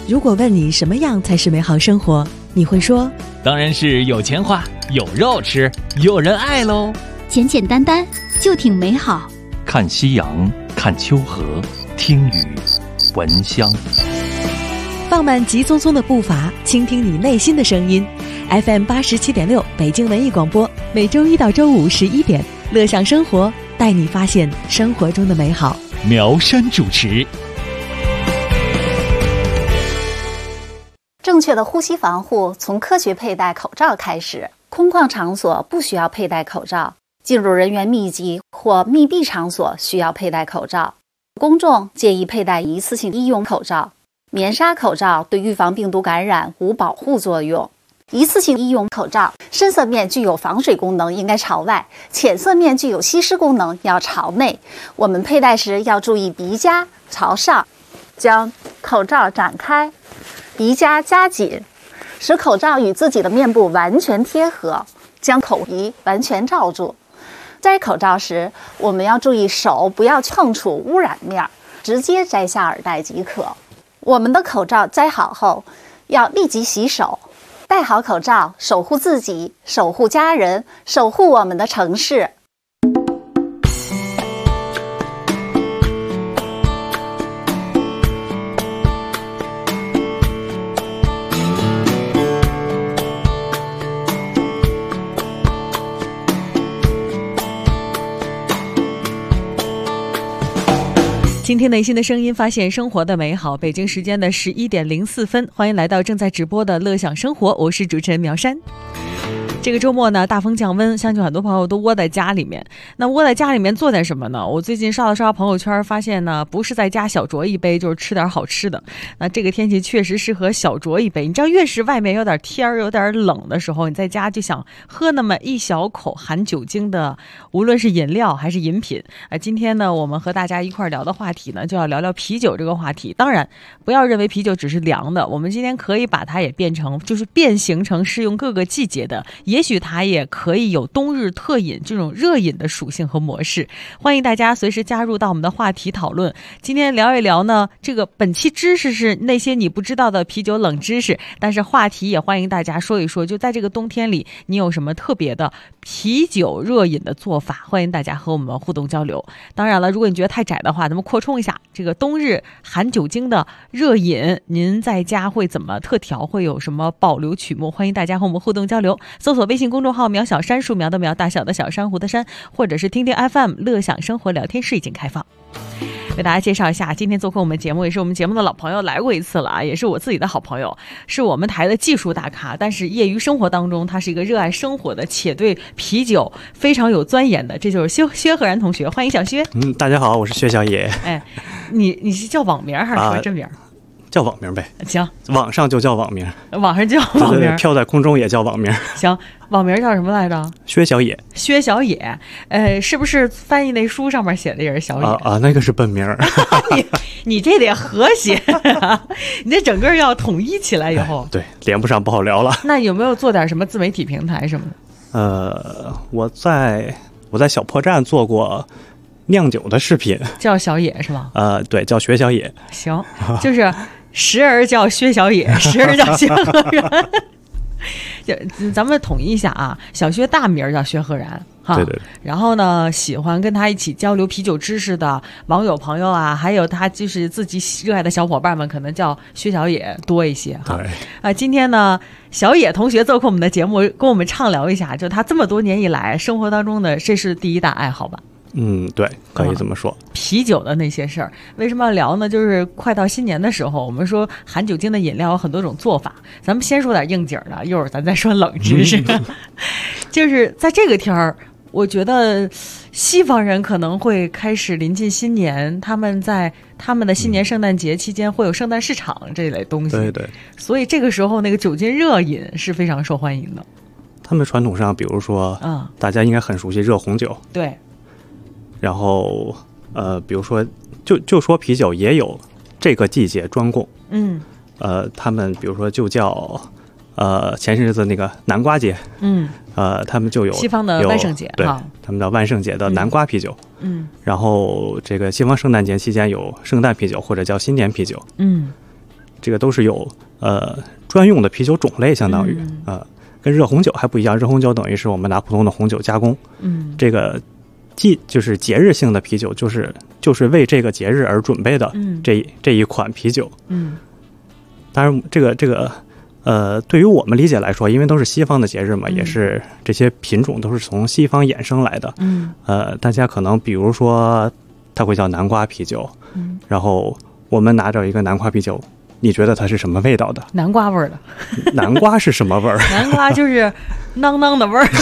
如果问你什么样才是美好生活，你会说当然是有钱花，有肉吃，有人爱喽。 简简单单就挺美好。 看夕阳，看秋河，听雨，闻香。 放慢急匆匆的步伐，倾听你内心的声音。FM 87.6北京文艺广播，每周一到周五11点，乐享生活，带你发现生活中的美好。 苗山主持。 正确的呼吸防护从科学佩戴口罩开始。空旷场所不需要佩戴口罩，进入人员密集或密闭场所需要佩戴口罩。公众建议佩戴一次性医用口罩。棉纱口罩对预防病毒感染无保护作用。一次性医用口罩深色面具有防水功能，应该朝外；浅色面具有吸湿功能，要朝内。我们佩戴时要注意鼻夹朝上，将口罩展开，鼻夹夹紧，使口罩与自己的面部完全贴合，将口鼻完全罩住。摘口罩时，我们要注意手不要碰触污染面，直接摘下耳带即可。我们的口罩摘好后，要立即洗手。戴好口罩，守护自己，守护家人，守护我们的城市。 倾听内心的声音，发现生活的美好。北京时间的11点04分，欢迎来到正在直播的乐享生活，我是主持人苗山。这个周末呢，大风降温，相信很多朋友都窝在家里面。那窝在家里面做点什么呢？我最近刷了刷朋友圈，发现呢，不是在家小酌一杯，就是吃点好吃的。那这个天气确实适合小酌一杯。你知道，越是外面有点天儿、有点冷的时候，你在家就想喝那么一小口含酒精的，无论是饮料还是饮品。今天呢，我们和大家一块聊的话题呢，就要聊聊啤酒这个话题。当然，不要认为啤酒只是凉的，我们今天可以把它也变形成适用各个季节的。也许它也可以有冬日特饮这种热饮的属性和模式。欢迎大家随时加入到我们的话题讨论。今天聊一聊呢，这个本期知识是那些你不知道的啤酒冷知识，但是话题也欢迎大家说一说，就在这个冬天里，你有什么特别的啤酒热饮的做法？欢迎大家和我们互动交流。当然了，如果你觉得太窄的话，咱们扩充一下，这个冬日含酒精的热饮，您在家会怎么特调？会有什么保留曲目？欢迎大家和我们互动交流。搜索微信公众号苗小山，树苗的苗，大小的小，珊瑚的珊，或者是听听 FM 乐享生活聊天室已经开放。为大家介绍一下，今天做客我们节目也是我们节目的老朋友，来过一次了啊，也是我自己的好朋友，是我们台的技术大咖，但是业余生活当中他是一个热爱生活的，且对啤酒非常有钻研的，这就是薛赫然同学。欢迎小薛。 大家好，我是薛小野。 你是叫网名还是说真名？ 叫网名呗。 行， 网上就叫网名， 网上叫网名， 对，飘在空中也叫网名。 行，网名叫什么来着？ 薛小野。 薛小野，是不是翻译那书上面写的也是小野那个是本名。 你这得和谐你这整个要统一起来以后， 对，连不上不好聊了。 那有没有做点什么自媒体平台什么的？ 我在小破站做过酿酒的视频， 叫小野是吗？ 对，叫薛小野。 行，就是时而叫薛小野，时而叫薛赫然。咱们统一一下啊，小薛大名叫薛赫然哈。 对对。 然后呢，喜欢跟他一起交流啤酒知识的网友朋友啊，还有他就是自己热爱的小伙伴们，可能叫薛小野多一些哈。今天呢，小野同学做客我们的节目，跟我们畅聊一下，就他这么多年以来生活当中的，这是第一大爱好吧？ 对，可以这么说。 啤酒的那些事儿，为什么要聊呢？就是快到新年的时候，我们说含酒精的饮料有很多种做法，咱们先说点应景的，一会儿咱再说冷知识。就是在这个天儿，我觉得西方人可能会开始临近新年，他们在他们的新年圣诞节期间会有圣诞市场这类东西。 对对。 所以这个时候那个酒精热饮是非常受欢迎的。 他们传统上，比如说，大家应该很熟悉热红酒。 对。 然后比如说就说啤酒也有这个季节专供。他们比如说就叫前些日子那个南瓜节。他们就有西方的万圣节， 对，他们的万圣节的南瓜啤酒。然后这个西方圣诞节期间有圣诞啤酒或者叫新年啤酒。 这个都是有专用的啤酒种类，相当于跟热红酒还不一样。热红酒等于是我们拿普通的红酒加工，这个就是节日性的啤酒，就是为这个节日而准备的这一款啤酒。当然这个对于我们理解来说，因为都是西方的节日嘛，也是这些品种都是从西方衍生来的。大家可能比如说它会叫南瓜啤酒，然后我们拿着一个南瓜啤酒，你觉得它是什么味道的？ 南瓜味儿的。 南瓜是什么味儿？ 南瓜就是囔囔的味儿。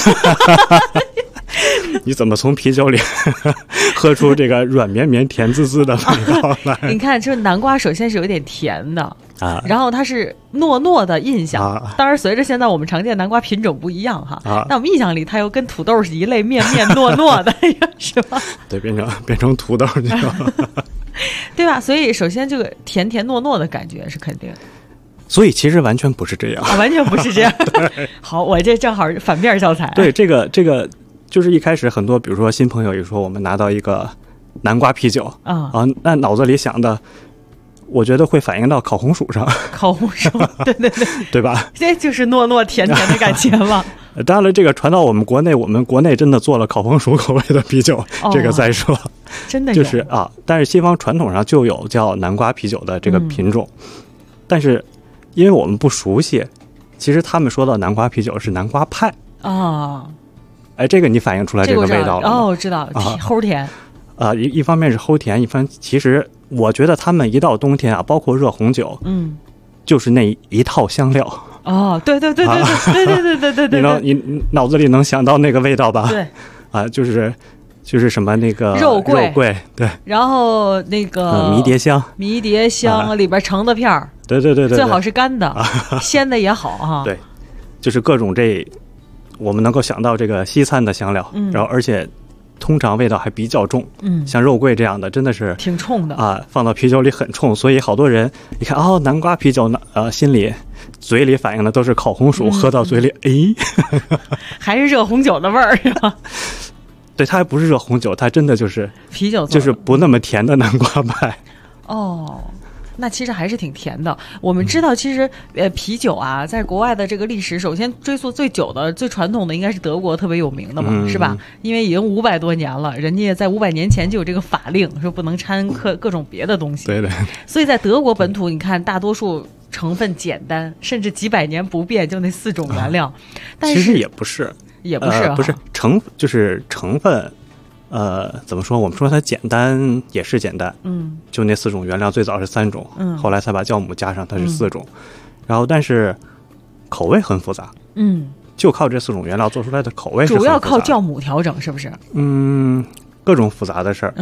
你怎么从啤酒里喝出这个软绵绵甜滋滋的味道来？ 你看，这南瓜首先是有点甜的然后它是糯糯的印象当然随着现在我们常见南瓜品种不一样但我们印象里它又跟土豆是一类，面面糯糯的是吧？ 对，变成土豆对吧？所以首先这个甜甜糯糯的感觉是肯定的， 所以其实完全不是这样完全不是这样好，我这正好反面教材。 对，这个就是一开始很多比如说新朋友一说我们拿到一个南瓜啤酒那脑子里想的我觉得会反映到烤红薯上。 烤红薯，对对对， 对吧？ 这就是糯糯甜甜的感觉嘛。 当然了，这个传到我们国内真的做了烤红薯口味的啤酒，这个再说。 真的就是但是西方传统上就有叫南瓜啤酒的这个品种，但是因为我们不熟悉，其实他们说到南瓜啤酒是南瓜派这个你反映出来这个味道了吗？ 我知道齁甜一方面是齁甜，其实我觉得他们一到冬天包括热红酒就是那一套香料对对对对对对对对对对， 你脑子里能想到那个味道吧？ 对就是什么那个肉桂对， 然后那个迷迭香里边橙子片儿， 对对对对， 最好是干的鲜的也好对，就是各种我们能够想到这个西餐的香料然后而且通常味道还比较重像肉桂这样的真的是挺冲的放到啤酒里很冲，所以好多人你看南瓜啤酒心里嘴里反映的都是烤红薯喝到嘴里还是热红酒的味儿是吧？ 对，它还不是热红酒，它真的就是啤酒， 就是不那么甜的南瓜派那其实还是挺甜的。我们知道其实啤酒在国外的这个历史首先追溯最久的最传统的应该是德国特别有名的嘛是吧？因为已经500多年了，人家在500年前就有这个法令说不能掺各种别的东西， 对对， 所以在德国本土你看大多数成分简单，甚至几百年不变，就那4种原料但是其实也不是不是就是成分怎么说？我们说它简单也是简单，就那4种原料，最早是3种，后来才把酵母加上，它是4种，然后但是口味很复杂，就靠这4种原料做出来的口味是主要靠酵母调整，是不是？ 各种复杂的事儿，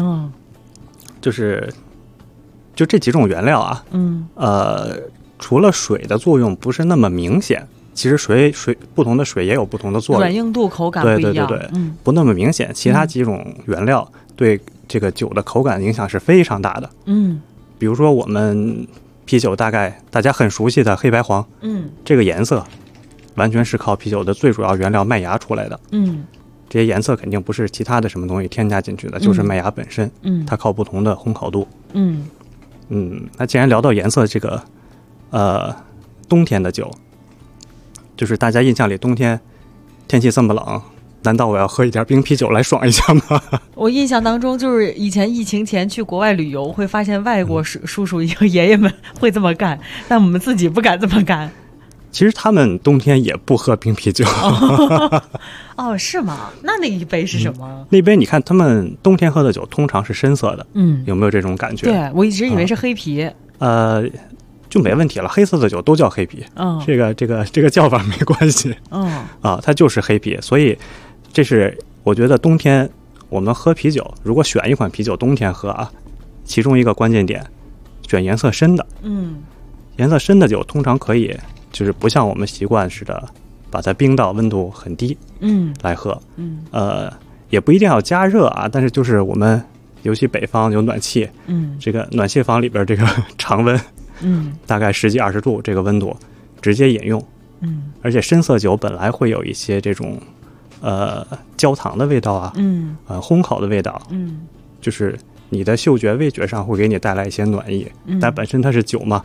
就这几种原料除了水的作用不是那么明显。其实水不同的水也有不同的作用， 软硬度口感不一样， 对，不那么明显。其他几种原料对这个酒的口感影响是非常大的。比如说我们啤酒大家很熟悉的黑白黄，这个颜色完全是靠啤酒的最主要原料麦芽出来的。这些颜色肯定不是其他的什么东西添加进去的，就是麦芽本身。它靠不同的烘烤度。那既然聊到颜色，这个冬天的酒。就是大家印象里冬天天气这么冷，难道我要喝一点冰啤酒来爽一下吗？ 我印象当中就是以前疫情前去国外旅游，会发现外国叔叔和爷爷们会这么干，但我们自己不敢这么干。 其实他们冬天也不喝冰啤酒。 是吗？那一杯是什么？ 那杯你看他们冬天喝的酒通常是深色的，有没有这种感觉？ 对，我一直以为是黑啤。 就没问题了，黑色的酒都叫黑啤，这个叫法没关系，它就是黑啤。所以这是我觉得冬天我们喝啤酒，如果选一款啤酒冬天喝其中一个关键点，选颜色深的。颜色深的酒通常可以就是不像我们习惯似的把它冰到温度很低来喝，也不一定要加热但是就是我们尤其北方有暖气，这个暖气房里边这个常温大概10几20度这个温度直接饮用，而且深色酒本来会有一些这种焦糖的味道烘烤的味道，就是你的嗅觉味觉上会给你带来一些暖意，但本身它是酒嘛，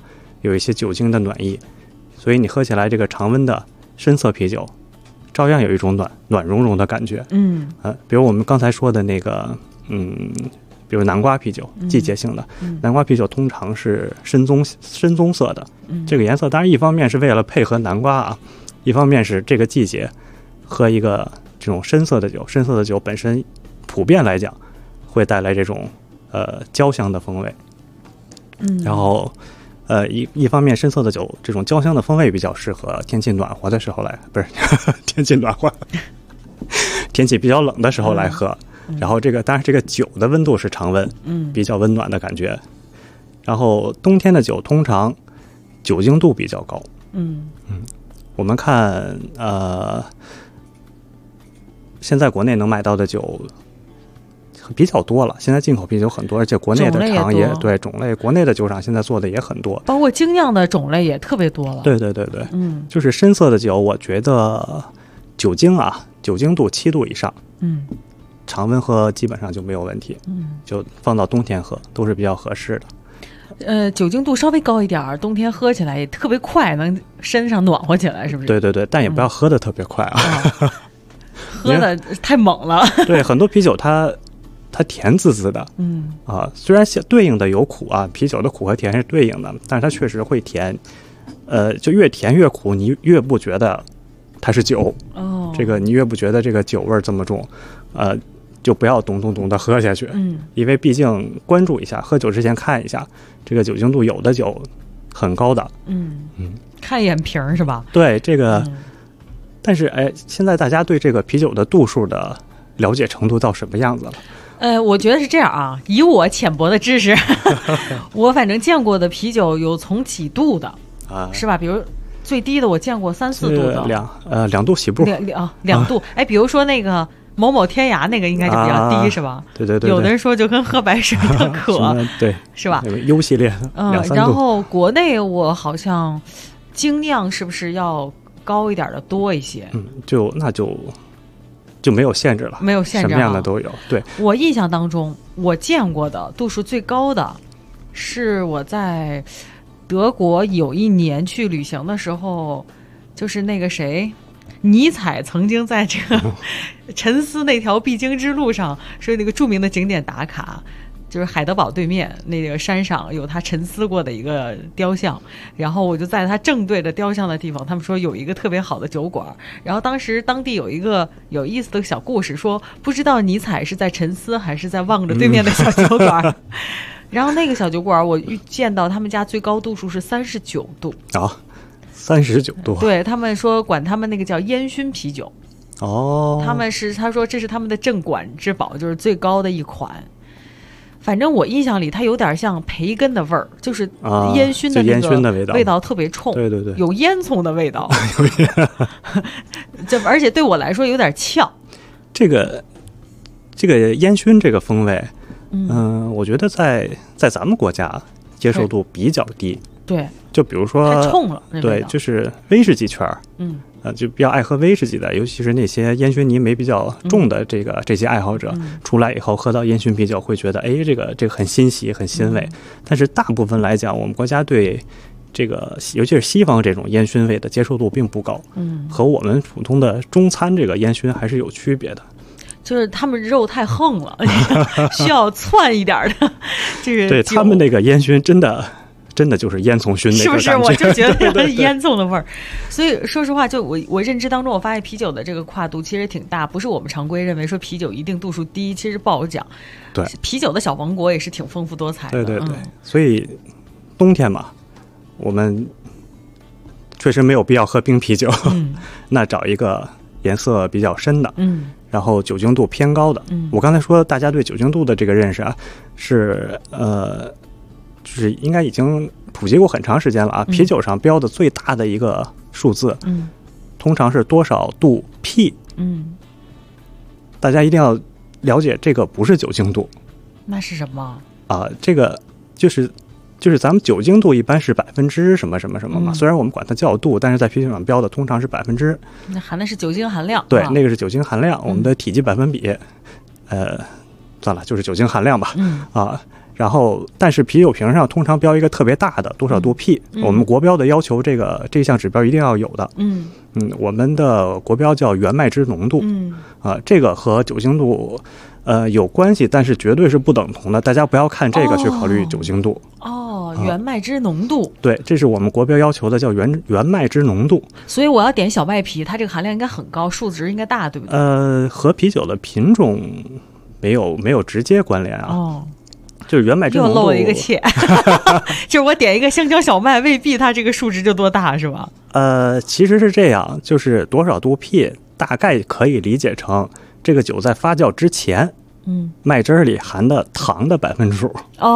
有一些酒精的暖意，所以你喝起来这个常温的深色啤酒，照样有一种暖融融的感觉。比如我们刚才说的那个，比如南瓜啤酒，季节性的南瓜啤酒通常是深棕色的，这个颜色当然一方面是为了配合南瓜啊，一方面是这个季节喝一个这种深色的酒本身普遍来讲会带来这种焦香的风味。然后一方面深色的酒这种焦香的风味比较适合天气暖和的时候来，不是天气暖和天气比较冷的时候来喝。然后当然这个酒的温度是常温，比较温暖的感觉。然后冬天的酒通常酒精度比较高。我们看现在国内能买到的酒比较多了，现在进口啤酒很多，而且国内的厂也对种类，国内的酒厂现在做的也很多， 包括精酿的种类也特别多了。对， 就是深色的酒，我觉得酒精度7度以上，常温喝基本上就没有问题，就放到冬天喝都是比较合适的。酒精度稍微高一点，冬天喝起来也特别快，能身上暖和起来，是不是？ 对，但也不要喝的特别快啊， 喝的太猛了。对， 很多啤酒它甜滋滋的，虽然对应的有苦啊，啤酒的苦和甜是对应的，但是它确实会甜，就越甜越苦，你越不觉得它是酒，这个你越不觉得这个酒味这么重，就不要咚咚咚的喝下去，因为毕竟关注一下，喝酒之前看一下这个酒精度，有的酒很高的， 看一眼瓶是吧？ 对这个，但是现在大家对这个啤酒的度数的了解程度到什么样子了？ 我觉得是这样啊，以我浅薄的知识，我反正见过的啤酒有从几度的是吧？比如最低的我见过3、4度的 ，2度起步 ，2度。比如说那个某某天涯那个应该就比较低，是吧？ 对， 有的人说就跟喝白水的渴， 对， 是吧 ？U 系列2、3度。 然后国内我好像精酿是不是要高一点的多一些？ 那就没有限制了， 没有限制， 什么样的都有。对， 我印象当中，我见过的度数最高的是我在德国有一年去旅行的时候，就是那个谁，尼采曾经在这个沉思那条必经之路上，是那个著名的景点打卡。就是海德堡对面那个山上有他沉思过的一个雕像，然后我就在他正对着雕像的地方，他们说有一个特别好的酒馆，然后当时当地有一个有意思的小故事，说不知道尼采是在沉思还是在望着对面的小酒馆然后那个小酒馆我见到他们家最高度数是39度 39度， 对，他们说管他们那个叫烟熏啤酒他说这是他们的镇馆之宝，就是最高的一款。反正我印象里它有点像培根的味儿，就是烟熏的那个味道特别冲， 对， 有烟囱的味道而且对我来说有点呛。 这个烟熏这个风味，我觉得在咱们国家接受度比较低。 对， 就比如说太冲了， 对，就是威士忌圈，就比较爱喝威士忌的，尤其是那些烟熏泥煤比较重的这些爱好者，出来以后喝到烟熏啤酒会觉得，这个很欣喜，很欣慰。但是大部分来讲，我们国家对这个尤其是西方这种烟熏味的接受度并不高，和我们普通的中餐这个烟熏还是有区别的。 就是他们肉太横了，需要窜一点的。 对，他们那个烟熏真的就是烟囱熏那个感觉， 是不是？我就觉得烟囱的味儿。所以说实话，就我认知当中，我发现啤酒的这个跨度其实挺大，不是我们常规认为说啤酒一定度数低，其实不好讲。 对， 啤酒的小王国也是挺丰富多彩的。 对，所以冬天嘛，我们确实没有必要喝冰啤酒，那找一个颜色比较深的，然后酒精度偏高的。我刚才说大家对酒精度的这个认识啊，是就是应该已经普及过很长时间了啊。啤酒上标的最大的一个数字，通常是多少度 P。大家一定要了解，这个不是酒精度。 那是什么这个就是咱们酒精度一般是%什么什么什么嘛，虽然我们管它叫度，但是在啤酒上标的通常是%。 那含的是酒精含量。 对，那个是酒精含量，我们的体积百分比，算了，就是酒精含量吧。 然后但是啤酒瓶上通常标一个特别大的多少度 P，我们国标的要求这项指标一定要有的。我们的国标叫原麦汁浓度。这个和酒精度有关系，但是绝对是不等同的，大家不要看这个去考虑酒精度。 原麦汁浓度。对， 这是我们国标要求的，叫原麦汁浓度。 所以我要点小麦啤，它这个含量应该很高，数值应该大，对不对？ 和啤酒的品种没有直接关联啊。就是原麦汁浓度。 又漏了一个怯，就是我点一个香蕉小麦，未必它这个数值就多大，是吧？ 其实是这样，就是多少度 P， 大概可以理解成这个酒在发酵之前，麦汁里含的糖的百分数。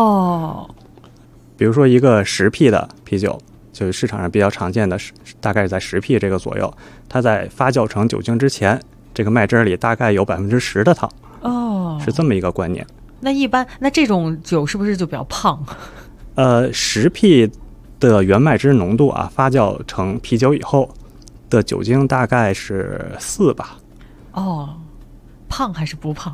比如说一个10 P 的啤酒，就是市场上比较常见的，大概在10 P 这个左右，它在发酵成酒精之前，这个麦汁里大概有10%的糖。是这么一个观念。 那一般，那这种酒是不是就比较胖 ？10 P 的原麦汁浓度啊，发酵成啤酒以后的酒精大概是4吧。 胖还是不胖？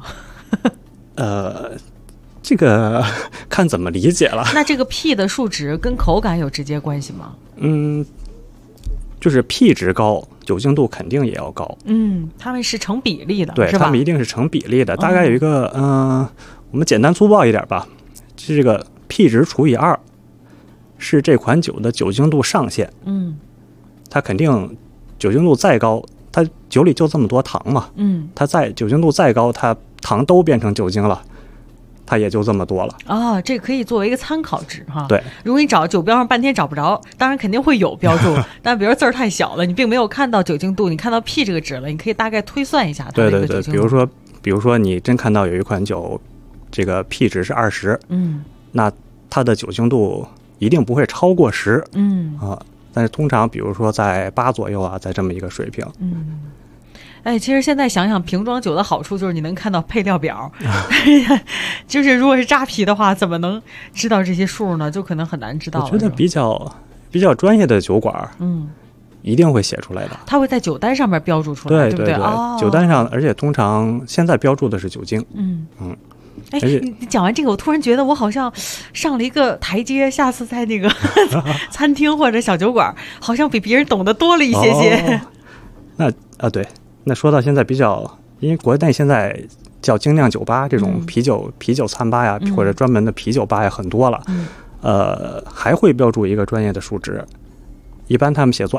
这个看怎么理解了。 那这个 P 的数值跟口感有直接关系吗？ 就是 P 值高，酒精度肯定也要高。 他们是成比例的， 对，他们一定是成比例的。大概有一个我们简单粗暴一点吧，这个 P 值除以2是这款酒的酒精度上限。它肯定酒精度再高，它酒里就这么多糖嘛。它酒精度再高，它糖都变成酒精了，它也就这么多了。 这可以作为一个参考值哈。 对， 如果你找酒标上半天找不着，当然肯定会有标注，但比如字儿太小了，你并没有看到酒精度，你看到 P 这个值了，你可以大概推算一下它的一个酒精度。 对，比如说你真看到有一款酒，这个 P 值是20，那它的酒精度一定不会超过10。但是通常比如说在8左右啊，在这么一个水平。 其实现在想想，瓶装酒的好处就是你能看到配料表，就是如果是扎啤的话，怎么能知道这些数呢？就可能很难知道了。 我觉得比较专业的酒馆，一定会写出来的。 它会在酒单上面标注出来，对不对？ 酒单上，而且通常现在标注的是酒精。 你讲完这个，我突然觉得我好像上了一个台阶，下次在那个餐厅或者小酒馆，好像比别人懂得多了一些些。 对。那说到现在因为国内现在叫精酿酒吧，这种啤酒餐吧呀，或者专门的啤酒吧呀很多了。还会标注一个专业的数值，一般他们写作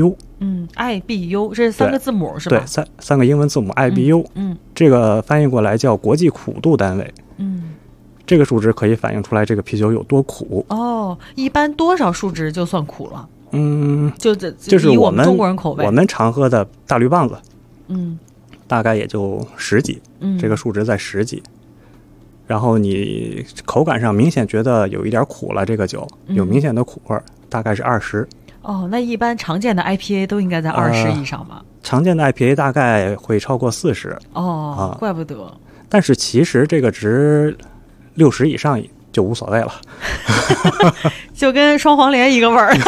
IBU。IBU 这是3个字母是吧？对，三个英文字母 IBU。这个翻译过来叫国际苦度单位。这个数值可以反映出来这个啤酒有多苦。 一般多少数值就算苦了？ 就是以我们中国人口味， 我们常喝的大绿棒子。大概也就10几，这个数值在10几。然后你口感上明显觉得有一点苦了，这个酒有明显的苦味，大概是20。 那一般常见的 IPA 都应该在20以上吧？ 常见的 IPA 大概会超过40。 怪不得。 但是其实这个值60以上就无所谓了， 就跟双黄连一个味儿。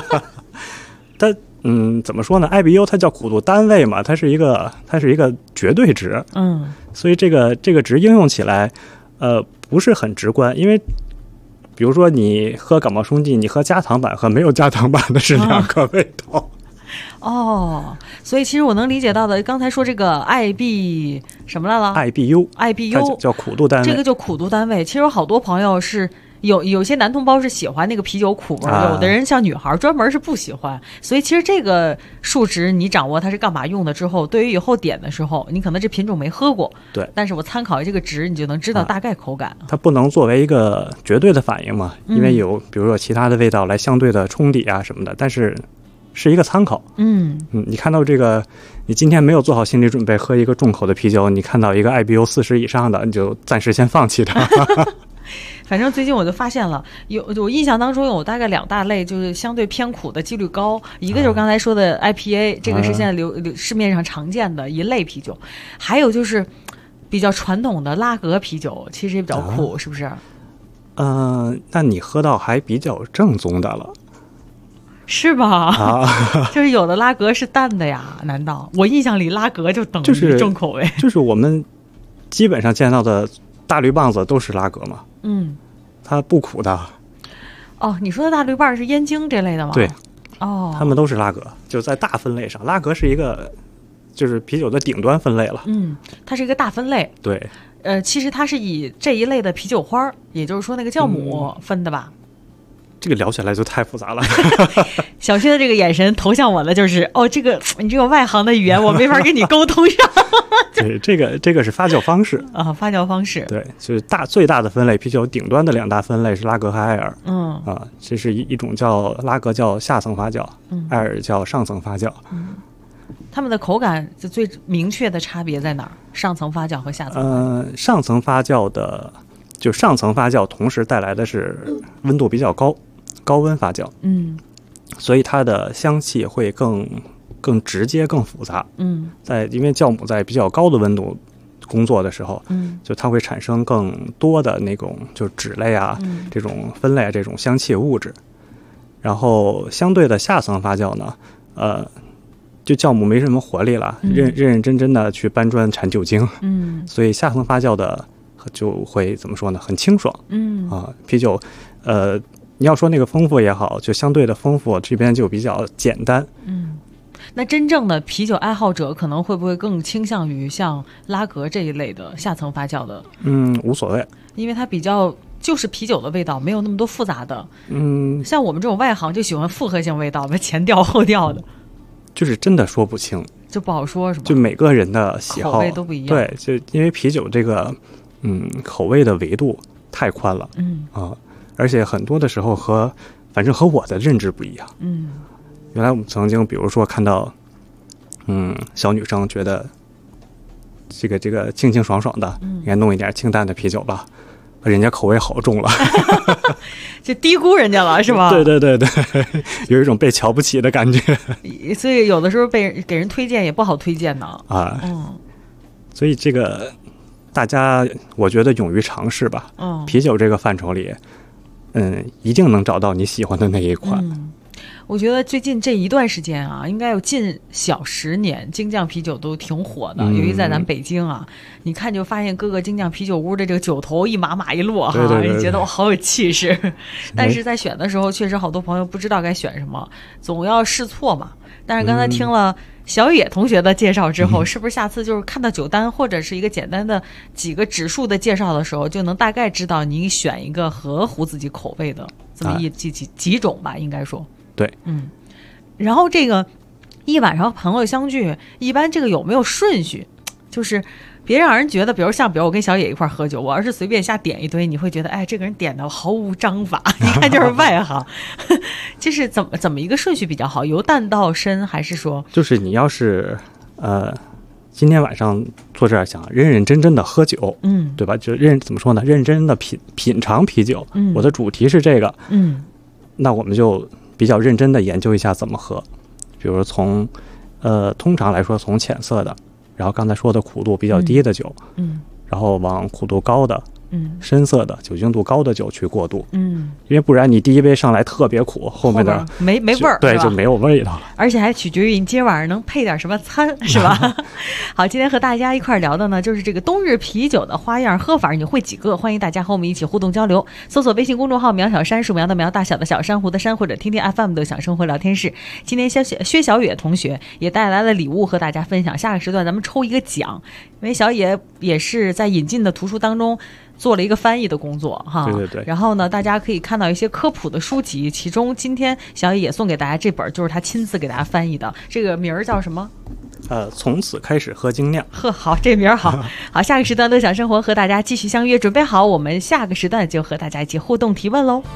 怎么说呢 ？IBU 它叫苦度单位嘛，它是一个绝对值。所以这个值应用起来，不是很直观，因为比如说你喝感冒冲剂，你喝加糖版和没有加糖版的是2个味道。 所以其实我能理解到的，刚才说这个 IB 什么来了 ？IBU 它叫苦度单位， 这个就苦度单位。其实有好多朋友是。有些男同胞是喜欢那个啤酒苦味，有的人像女孩专门是不喜欢，所以其实这个数值你掌握它是干嘛用的之后，对于以后点的时候，你可能这品种没喝过， 对， 但是我参考这个值，你就能知道大概口感。 它不能作为一个绝对的反应嘛，因为有比如说其他的味道来相对的冲抵啊什么的，但是一个参考。你看到这个，你今天没有做好心理准备喝一个重口的啤酒，你看到一个 IBU 40以上的，你就暂时先放弃它。 反正最近我就发现了，我印象当中有大概2大类，就是相对偏苦的几率高，一个就是刚才说的 IPA，这个是现在市面上常见的一类啤酒，还有就是比较传统的拉格啤酒，其实也比较苦，是不是？ 那你喝到还比较正宗的了。 是吧？就是有的拉格是淡的呀？难道我印象里拉格就等于重口味？ 就是我们基本上见到的大绿棒子都是拉格嘛。 它不苦的。 哦，你说的大绿瓣是燕京这类的吗？ 对， 哦， 它们都是拉格，就在大分类上，拉格是一个就是啤酒的顶端分类了。 它是一个大分类。 对， 其实它是以这一类的啤酒花，也就是说那个酵母分的吧？ 这个聊起来就太复杂了。 小薛的这个眼神投向我的就是，这个你这个外行的语言我没法跟你沟通上。 对，这个是发酵方式啊，发酵方式。 对，就是最大的分类，啤酒顶端的2大分类是拉格和艾尔。这是一种叫拉格叫下层发酵，艾尔叫上层发酵。 它们的口感就最明确的差别在哪儿？上层发酵和下层发酵。 上层发酵的，就上层发酵同时带来的是温度比较高温发酵。所以它的香气会更直接、更复杂。因为酵母在比较高的温度工作的时候，就它会产生更多的那种就脂类啊，这种分类这种香气物质。然后相对的下层发酵呢，就酵母没什么活力了，认真的去搬砖产酒精。所以下层发酵的就会怎么说呢？很清爽。啤酒，你要说那个丰富也好，就相对的丰富，这边就比较简单。 那真正的啤酒爱好者可能会不会更倾向于像拉格这一类的下层发酵的？ 无所谓， 因为它比较就是啤酒的味道，没有那么多复杂的。像我们这种外行就喜欢复合性味道，前调后调的， 就是真的说不清， 就不好说，是吧？ 就每个人的喜好口味都不一样。 对，就因为啤酒这个口味的维度太宽了。而且很多的时候反正和我的认知不一样。原来我们曾经比如说看到小女生觉得这个清清爽爽的，应该弄一点清淡的啤酒吧，人家口味好重了。 就低估人家了，是吧？ 对，有一种被瞧不起的感觉。 所以有的时候给人推荐也不好推荐呢。 所以这个大家我觉得勇于尝试吧。啤酒这个范畴里一定能找到你喜欢的那一款。 我觉得最近这一段时间啊，应该有近小10年，精酿啤酒都挺火的。尤其在咱北京啊，你看就发现各个精酿啤酒屋的这个酒头一码一摞哈，你觉得我好有气势。但是在选的时候，确实好多朋友不知道该选什么，总要试错嘛。但是刚才听了小野同学的介绍之后，是不是下次就是看到酒单或者是一个简单的几个指数的介绍的时候，就能大概知道你选一个合乎自己口味的这么几种吧，应该说。 对， 然后这个一晚上朋友相聚，一般这个有没有顺序？就是别让人觉得，比如我跟小野一块喝酒，我要是随便瞎点一堆，你会觉得这个人点的毫无章法，一看就是外行。就是怎么一个顺序比较好？由淡到深，还是说？ 就是你要是今天晚上坐这儿想认认真真的喝酒，对吧？就怎么说呢？认真的品尝啤酒。我的主题是这个，那我们就比较认真的研究一下怎么喝，比如从通常来说从浅色的，然后刚才说的苦度比较低的酒，然后往苦度高的深色的酒精度高的酒去过渡，因为不然你第一杯上来特别苦，后面的没味儿， 对，就没有味道了， 而且还取决于你今晚上能配点什么餐，是吧？好，今天和大家一块聊的呢，就是这个冬日啤酒的花样喝法，你会几个？欢迎大家和我们一起互动交流，搜索微信公众号苗小山，树苗的苗，大小的小，珊瑚的珊，或者听听 FM 的享生活聊天室。今天薛小野同学也带来了礼物和大家分享，下个时段咱们抽一个奖，因为小野也是在引进的图书当中做了一个翻译的工作哈， 对。 然后呢，大家可以看到一些科普的书籍，其中今天小野也送给大家这本，就是他亲自给大家翻译的，这个名儿叫什么？ 从此开始喝精酿。 好，这名儿好。好，下个时段乐享生活和大家继续相约，准备好，我们下个时段就和大家一起互动提问喽。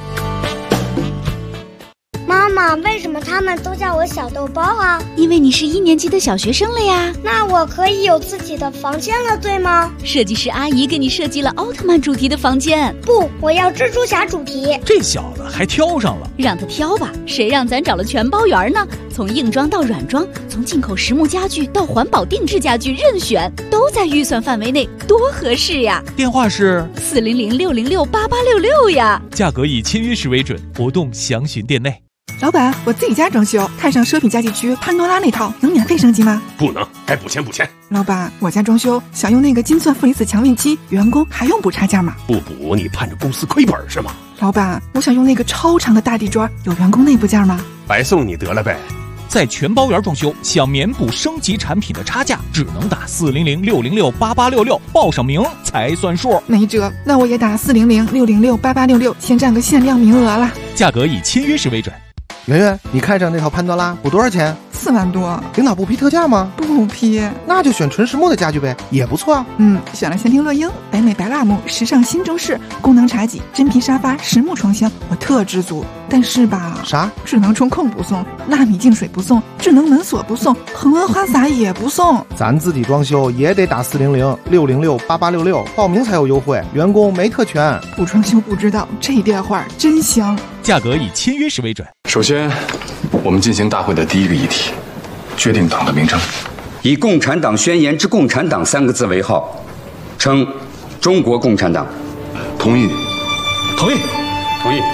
妈妈，为什么他们都叫我小豆包啊？ 因为你是1年级的小学生了呀。 那我可以有自己的房间了，对吗？ 设计师阿姨给你设计了奥特曼主题的房间。 不，我要蜘蛛侠主题。 这小子还挑上了。 让他挑吧，谁让咱找了全包圆呢？从硬装到软装，从进口实木家具到环保定制家具，任选，都在预算范围内，多合适呀！ 电话是 400-606-8866呀。 价格以签约时为准，活动详询店内。 老板，我自己家装修，看上奢品家具区潘多拉那套，能免费升级吗？ 不能，该补钱补钱。 老板，我家装修想用那个金钻负离子强运期，员工还用补差价吗？ 不补你盼着公司亏本是吗？ 老板，我想用那个超长的大地砖，有员工内部件吗？ 白送你得了呗。 在全包圆装修，想免补升级产品的差价，只能打400-606-8866，报上名才算数。 没辙，那我也打400-606-8866，先占个限量名额了。 价格以签约时为准。 圆圆，你看上那套潘多拉补多少钱 ？4万多。 领导不批特价吗？ 不批。 那就选纯实木的家具呗，也不错啊。 选了仙庭乐英、北美白蜡木、时尚新中式、功能茶几、真皮沙发、实木床箱，我特知足。但是吧， 啥？ 智能中控不送，纳米净水不送，智能门锁不送，恒温花洒也不送。 咱自己装修也得打400-606-8866，报名才有优惠，员工没特权。 不装修不知道，这电话真香。 价格以签约时为准。 首先，我们进行大会的第一个议题，决定党的名称， 以《共产党宣言》之“共产党”3个字为号，称中国共产党。 同意。 同意。同意。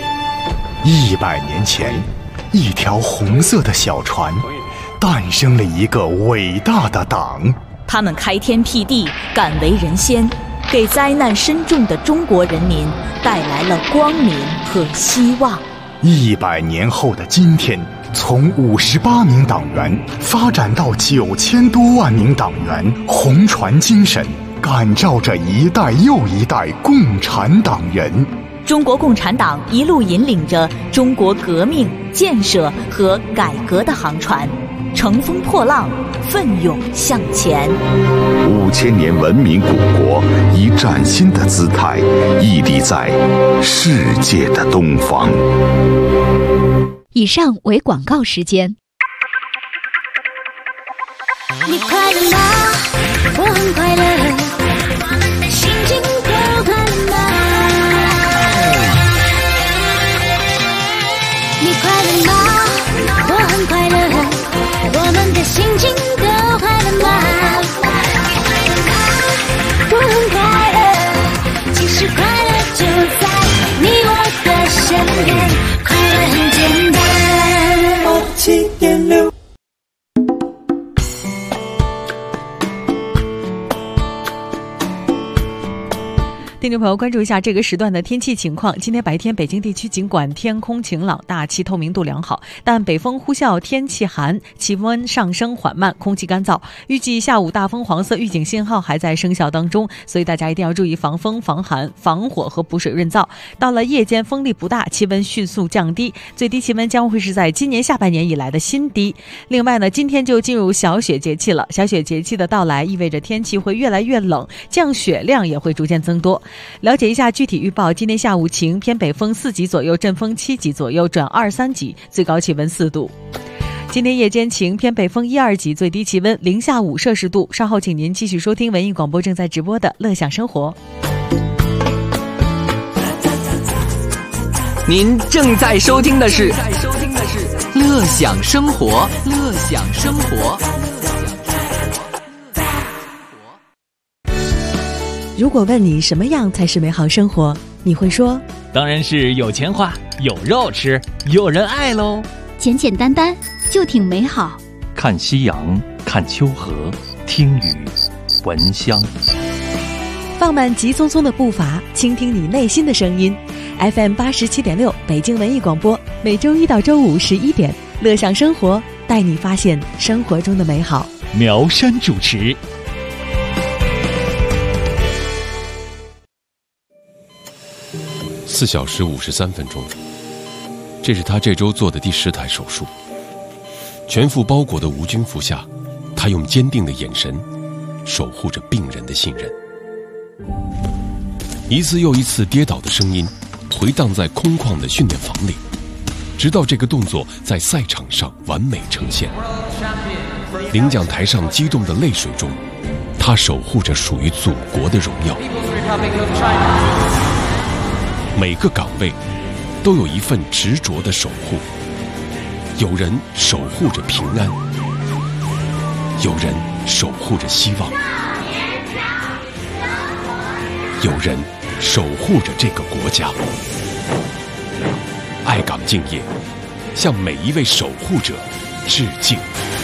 100年前，一条红色的小船，诞生了一个伟大的党。 他们开天辟地，敢为人先，给灾难深重的中国人民带来了光明和希望。 100年后的今天，从58名党员发展到9000多万名党员，红船精神感召着一代又一代共产党人。 中国共产党一路引领着中国革命、建设和改革的航船，乘风破浪，奋勇向前。 5000年文明古国以崭新的姿态屹立在世界的东方。 以上为广告时间。 你快乐吗？我很快乐，心情够快乐吗？你快乐吗？我很快乐，我们的心情都快乐吗？我很快乐，其实快乐就在你我的身边，快乐很简单。7.6 听众朋友，关注一下这个时段的天气情况。今天白天北京地区尽管天空晴朗，大气透明度良好，但北风呼啸，天气寒，气温上升缓慢，空气干燥。预计下午大风黄色预警信号还在生效当中，所以大家一定要注意防风、防寒、防火和补水润燥。到了夜间风力不大，气温迅速降低，最低气温将会是在今年下半年以来的新低。另外呢，今天就进入小雪节气了，小雪节气的到来意味着天气会越来越冷，降雪量也会逐渐增多。了解一下具体预报，今天下午晴，偏北风4级左右，阵风7级左右转2、3级，最高气温4度。今天夜间晴，偏北风1、2级，最低气温零下5摄氏度。稍后请您继续收听文艺广播正在直播的乐享生活。 您正在收听的是乐享生活，乐享生活。 如果问你什么样才是美好生活，你会说当然是有钱花，有肉吃，有人爱喽。 简简单单就挺美好。 看夕阳，看秋荷，听雨，闻香。 放慢急匆匆的步伐，倾听你内心的声音。FM 87.6北京文艺广播，每周一到周五11点，乐享生活，带你发现生活中的美好。 苗山主持。 4小时53分钟，这是他这周做的第10台手术。全副包裹的无菌服下，他用坚定的眼神守护着病人的信任。一次又一次跌倒的声音回荡在空旷的训练房里，直到这个动作在赛场上完美呈现。领奖台上激动的泪水中，他守护着属于祖国的荣耀。每个岗位都有一份执着的守护，有人守护着平安，有人守护着希望，有人守护着这个国家。爱岗敬业， 向每一位守护者致敬。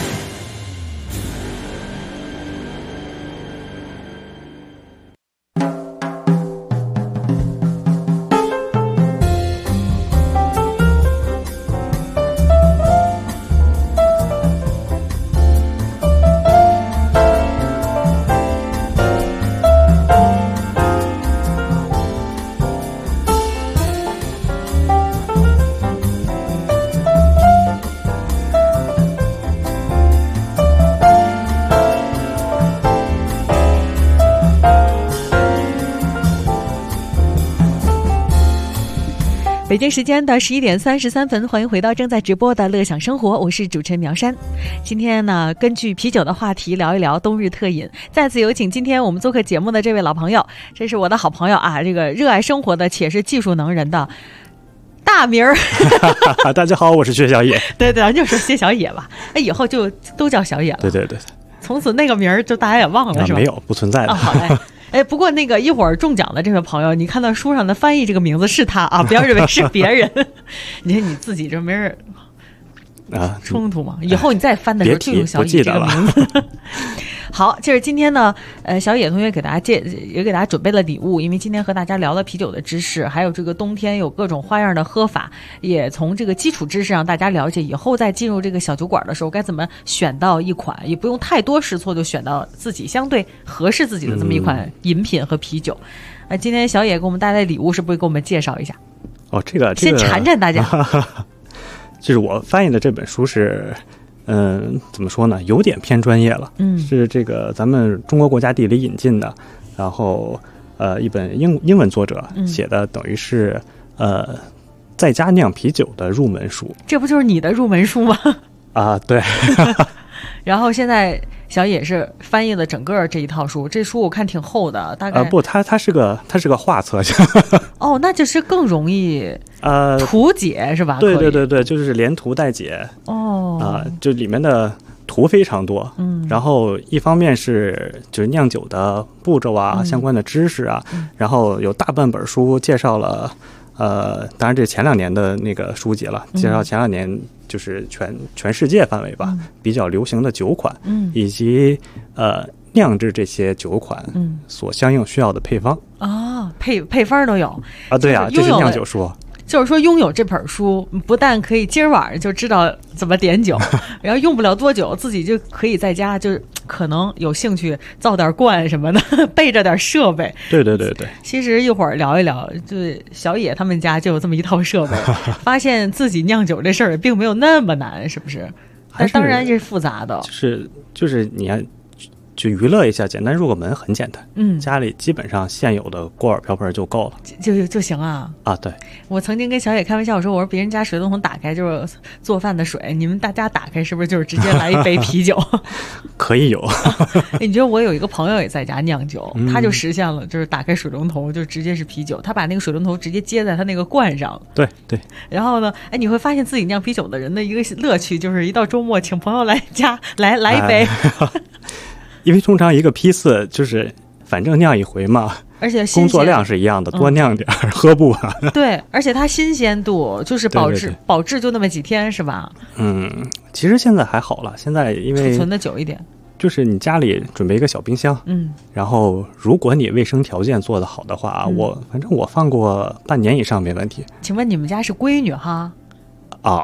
北京时间的11点33分，欢迎回到正在直播的乐享生活，我是主持人苗山。今天呢，根据啤酒的话题聊一聊冬日特饮。再次有请今天我们做客节目的这位老朋友，这是我的好朋友啊，这个热爱生活的且是技术能人的大名儿。 大家好，我是薛小野。 对，咱就说薛小野吧，以后就都叫小野了。 对对对， 从此那个名儿就大家也忘了，是吧？ 没有，不存在的。 好嘞。不过那个一会儿中奖的这位朋友，你看到书上的翻译这个名字是他啊，不要认为是别人。你看你自己这没人啊冲突嘛？以后你再翻的时候就用小野这个名字。好，就是今天呢，小野同学给大家也给大家准备了礼物，因为今天和大家聊了啤酒的知识，还有这个冬天有各种花样的喝法，也从这个基础知识让大家了解以后再进入这个小酒馆的时候该怎么选到一款，也不用太多试错就选到自己相对合适自己的这么一款饮品和啤酒。今天小野给我们带来礼物，是不是给我们介绍一下？ 哦，这个先馋馋大家。 就是我翻译的这本书是。怎么说呢？有点偏专业了。是这个咱们中国国家地理引进的，然后一本英文作者写的，等于是在家酿啤酒的入门书。 这不就是你的入门书吗？ 啊，对。 然后现在小野是翻译了整个这一套书，这书我看挺厚的，大概不，它是个画册。 哦，那就是更容易图解是吧？ 对对对对，就是连图带解。哦，就里面的图非常多。然后一方面是就是酿酒的步骤啊，相关的知识啊，然后有大半本书介绍了。当然这前2年的那个书籍了，介绍前2年就是全世界范围吧，比较流行的酒款，以及酿制这些酒款所相应需要的配方啊，配方都有啊，对啊，这是酿酒书。 就是说，拥有这本书，不但可以今儿晚上就知道怎么点酒，然后用不了多久，自己就可以在家，就是可能有兴趣造点罐什么的，备着点设备。对对对对。其实一会儿聊一聊，就是小野他们家就有这么一套设备，发现自己酿酒这事儿并没有那么难，是不是？但当然是复杂的。 就是你看。就娱乐一下，简单入个门很简单。家里基本上现有的锅碗瓢盆就够了， 就行啊。 啊，对。我曾经跟小野开玩笑说，我说别人家水龙头打开就是做饭的水，你们大家打开是不是就是直接来一杯啤酒？ 可以有。 你觉得我有一个朋友也在家酿酒，他就实现了，就是打开水龙头就直接是啤酒，他把那个水龙头直接接在他那个罐上。 对对。 然后呢，你会发现自己酿啤酒的人的一个乐趣，就是一到周末请朋友来家来一杯。 因为通常一个批次就是反正酿一回嘛， 而且工作量是一样的，多酿点喝不完。 对，而且它新鲜度就是保质就那么几天是吧？ 其实现在还好了，现在因为储存的久一点， 就是你家里准备一个小冰箱，然后如果你卫生条件做得好的话，反正我放过半年以上没问题。 请问你们家是闺女哈？ 啊，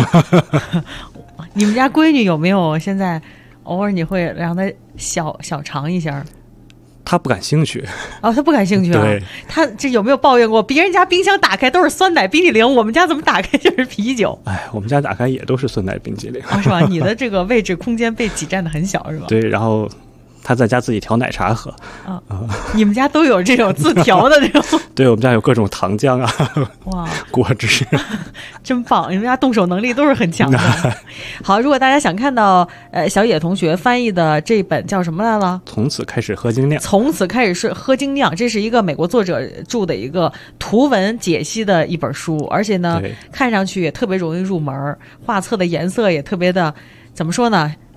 你们家闺女有没有现在？偶尔你会让他小尝一下， 他不感兴趣。 哦，他不感兴趣啊？对，他这有没有抱怨过别人家冰箱打开都是酸奶冰淇淋，我们家怎么打开就是啤酒？ 哎，我们家打开也都是酸奶冰淇淋， 是吧？你的这个位置空间被挤占的很小，是吧？ 对，然后他在家自己调奶茶喝。 你们家都有这种自调的这种？ 对，我们家有各种糖浆啊，哇，果汁， 真棒！你们家动手能力都是很强的。好，如果大家想看到小野同学翻译的这本叫什么来了？ 从此开始喝精酿。 从此开始喝精酿，这是一个美国作者著的一个图文解析的一本书，而且呢，看上去也特别容易入门，画册的颜色也特别的，怎么说呢？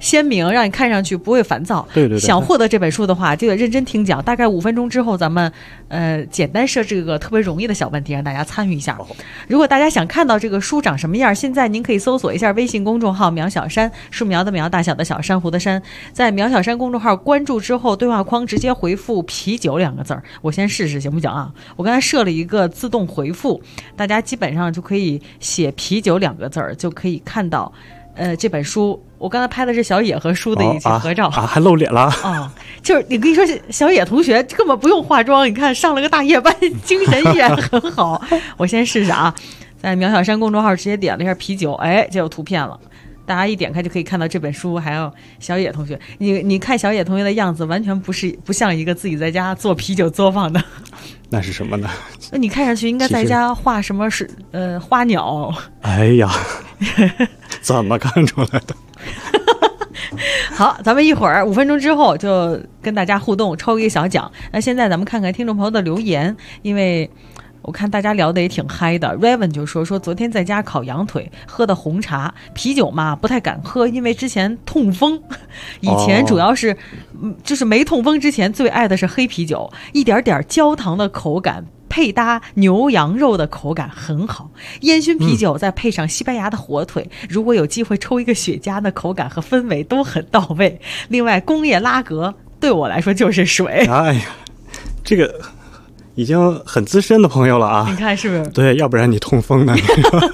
鲜明，让你看上去不会烦躁。 对对对。 想获得这本书的话，就得认真听讲。大概5分钟之后，咱们简单设置个特别容易的小问题，让大家参与一下。如果大家想看到这个书长什么样，现在您可以搜索一下微信公众号“苗小山”，树苗的苗，大小的小，珊瑚的珊。在苗小山公众号关注之后，对话框直接回复“啤酒”2个字儿。我先试试行不行啊？我刚才设了一个自动回复，大家基本上就可以写“啤酒”2个字儿，就可以看到这本书。我刚才拍的是小野和书的一起合照还露脸了就是你跟你说，小野同学根本不用化妆，你看上了个大夜班，精神依然很好。我先试试啊，在苗小山公众号直接点了一下啤酒，就有图片了。大家一点开就可以看到这本书，还有小野同学。你看小野同学的样子，完全不像一个自己在家做啤酒作坊的。 那是什么呢？ 那你看上去应该在家画什么是花鸟？ 哎呀，怎么看出来的？ 好，咱们一会儿5分钟之后就跟大家互动，抽一个小奖。那现在咱们看看听众朋友的留言，因为我看大家聊得也挺嗨的。 Raven 就说昨天在家烤羊腿，喝的红茶，啤酒嘛不太敢喝，因为之前痛风。以前主要是就是没痛风之前最爱的是黑啤酒，一点点焦糖的口感配搭牛羊肉的口感很好，烟熏啤酒再配上西班牙的火腿，如果有机会抽一个雪茄的口感和氛围都很到位。另外工业拉格对我来说就是水。 哎呀，这个已经很资深的朋友了啊！ 你看是不是？ 对，要不然你痛风呢？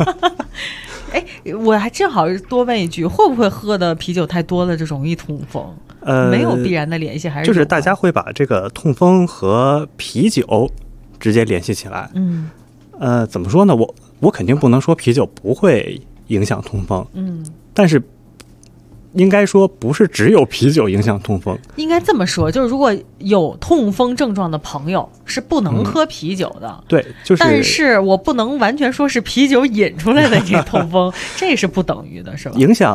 我还正好多问一句，会不会喝的啤酒太多了就容易痛风？没有必然的联系，还是就是大家会把这个痛风和啤酒直接联系起来。怎么说呢？我肯定不能说啤酒不会影响痛风。但是应该说不是只有啤酒影响痛风， 应该这么说，就是如果有痛风症状的朋友是不能喝啤酒的。 对，就是但是我不能完全说是啤酒引出来的这痛风，这是不等于的，是吧？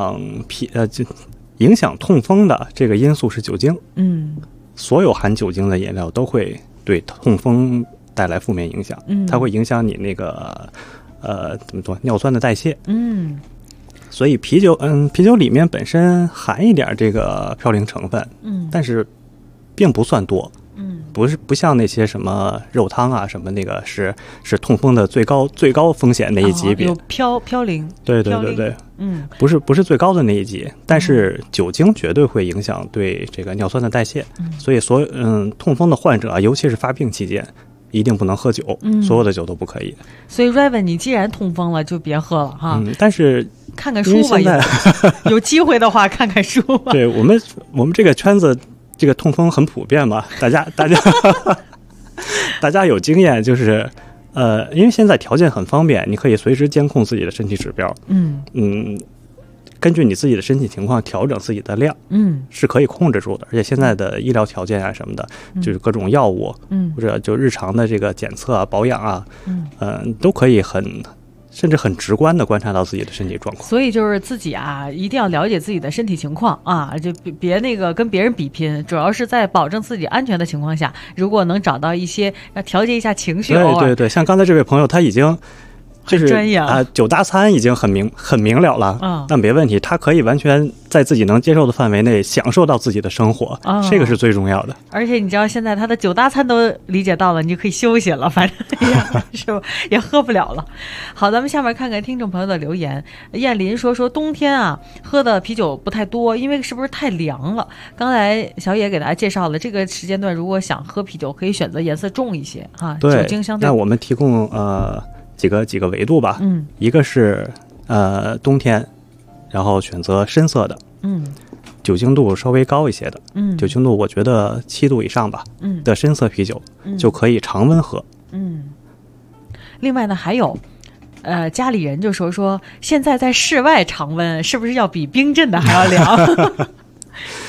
影响痛风的这个因素是酒精。所有含酒精的饮料都会对痛风带来负面影响。它会影响你那个怎么说尿酸的代谢。所以啤酒里面本身含一点这个嘌呤成分，但是并不算多，不像那些什么肉汤啊什么那个是痛风的最高风险那一级别， 有嘌呤， 对，不是最高的那一级，但是酒精绝对会影响对这个尿酸的代谢，所以痛风的患者啊，尤其是发病期间，一定不能喝酒，所有的酒都不可以。 所以 Raven， 你既然痛风了，就别喝了哈。 但是看看书吧，有机会的话看看书吧。 对，我们这个圈子，这个痛风很普遍嘛，大家有经验，就是因为现在条件很方便，你可以随时监控自己的身体指标。根据你自己的身体情况调整自己的量，是可以控制住的。而且现在的医疗条件啊什么的，就是各种药物，或者就日常的这个检测啊、保养啊，都可以甚至很直观的观察到自己的身体状况。 所以就是自己啊，一定要了解自己的身体情况啊，就别那个跟别人比拼，主要是在保证自己安全的情况下，如果能找到一些要调节一下情绪。 对，像刚才这位朋友，他已经就是专业酒搭餐已经很明了了，但没问题，他可以完全在自己能接受的范围内享受到自己的生活，这个是最重要的。 而且你知道现在他的酒搭餐都理解到了，你就可以休息了，反正是吧，也喝不了了。好，咱们下面看看听众朋友的留言。燕林说冬天啊喝的啤酒不太多，因为是不是太凉了？刚才小野给大家介绍了，这个时间段如果想喝啤酒，可以选择颜色重一些哈，酒精相对。 那我们提供几个维度吧，一个是冬天，然后选择深色的，酒精度稍微高一些的，酒精度我觉得7度以上吧，的深色啤酒就可以常温喝。 另外呢，还有家里人就说现在在室外常温是不是要比冰镇的还要凉？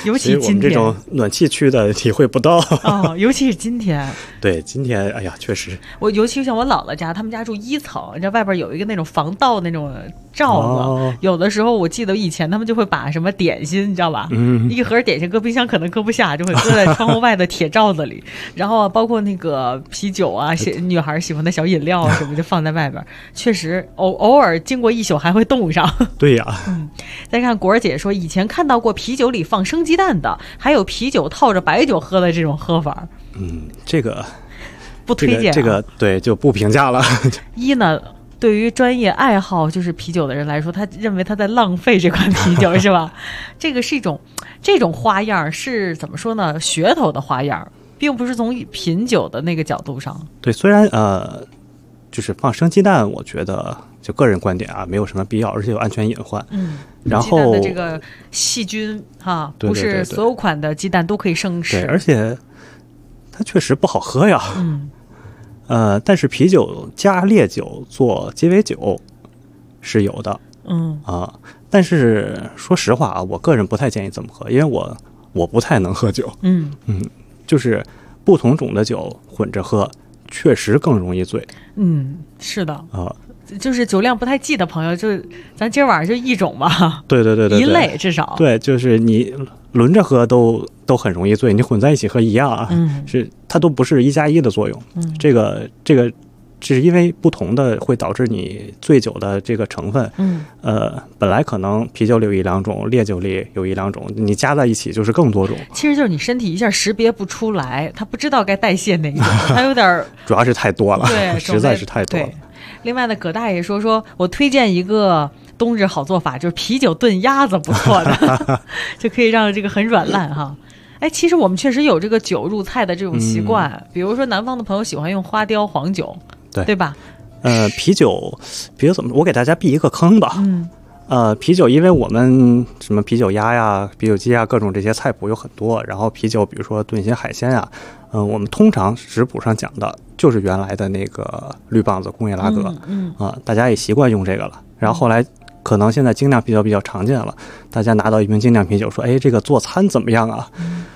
尤其今天这种暖气区的体会不到哦，尤其是今天。 对，今天哎呀，确实。 我尤其像我姥姥家，他们家住1层，你知道外边有一个那种防盗那种罩子，有的时候我记得以前他们就会把什么点心，你知道吧？一盒点心搁冰箱可能搁不下，就会搁在窗户外的铁罩子里。然后包括那个啤酒啊，女孩喜欢的小饮料啊什么，就放在外边。确实，偶尔经过一宿还会冻上。 对呀。 再看果儿姐说，以前看到过啤酒里放生鸡蛋的，还有啤酒套着白酒喝的这种喝法。 这个不推荐、啊。 这个对就不评价了。 一呢，对于专业爱好就是啤酒的人来说，他认为他在浪费这款啤酒，是吧？这个是一种这种花样是怎么说呢？噱头的花样，并不是从品酒的那个角度上。 对，虽然就是放生鸡蛋，我觉得就个人观点啊，没有什么必要，而且有安全隐患。然后鸡蛋的这个细菌哈，不是所有款的鸡蛋都可以生吃。 对，而且它确实不好喝呀。但是啤酒加烈酒做鸡尾酒是有的。但是说实话啊，我个人不太建议这么喝，因为我不太能喝酒。就是不同种的酒混着喝，确实更容易醉。 是的就是酒量不太济的朋友，就咱今儿晚上就一种吧。对，一类至少。对， 就是你轮着喝都很容易醉，你混在一起喝一样啊。是它都不是1+1的作用。这个只是因为不同的会导致你醉酒的这个成分。本来可能啤酒里有1-2种，烈酒里有1-2种，你加在一起就是更多种。 其实就是你身体一下识别不出来，它不知道该代谢哪一种，它有点主要是太多了，对，实在是太多了。 另外呢，葛大爷说我推荐一个冬日好做法，就是啤酒炖鸭子，不错的，就可以让这个很软烂哈。其实我们确实有这个酒入菜的这种习惯，比如说南方的朋友喜欢用花雕、黄酒，对吧？ 啤酒怎么？我给大家避一个坑吧。啤酒，因为我们什么啤酒鸭呀、啤酒鸡啊，各种这些菜谱有很多。然后啤酒，比如说炖一些海鲜啊，我们通常食谱上讲的就是原来的那个绿棒子工业拉格。大家也习惯用这个了。然后后来可能现在精酿啤酒比较常见了，大家拿到一瓶精酿啤酒说，这个做餐怎么样啊？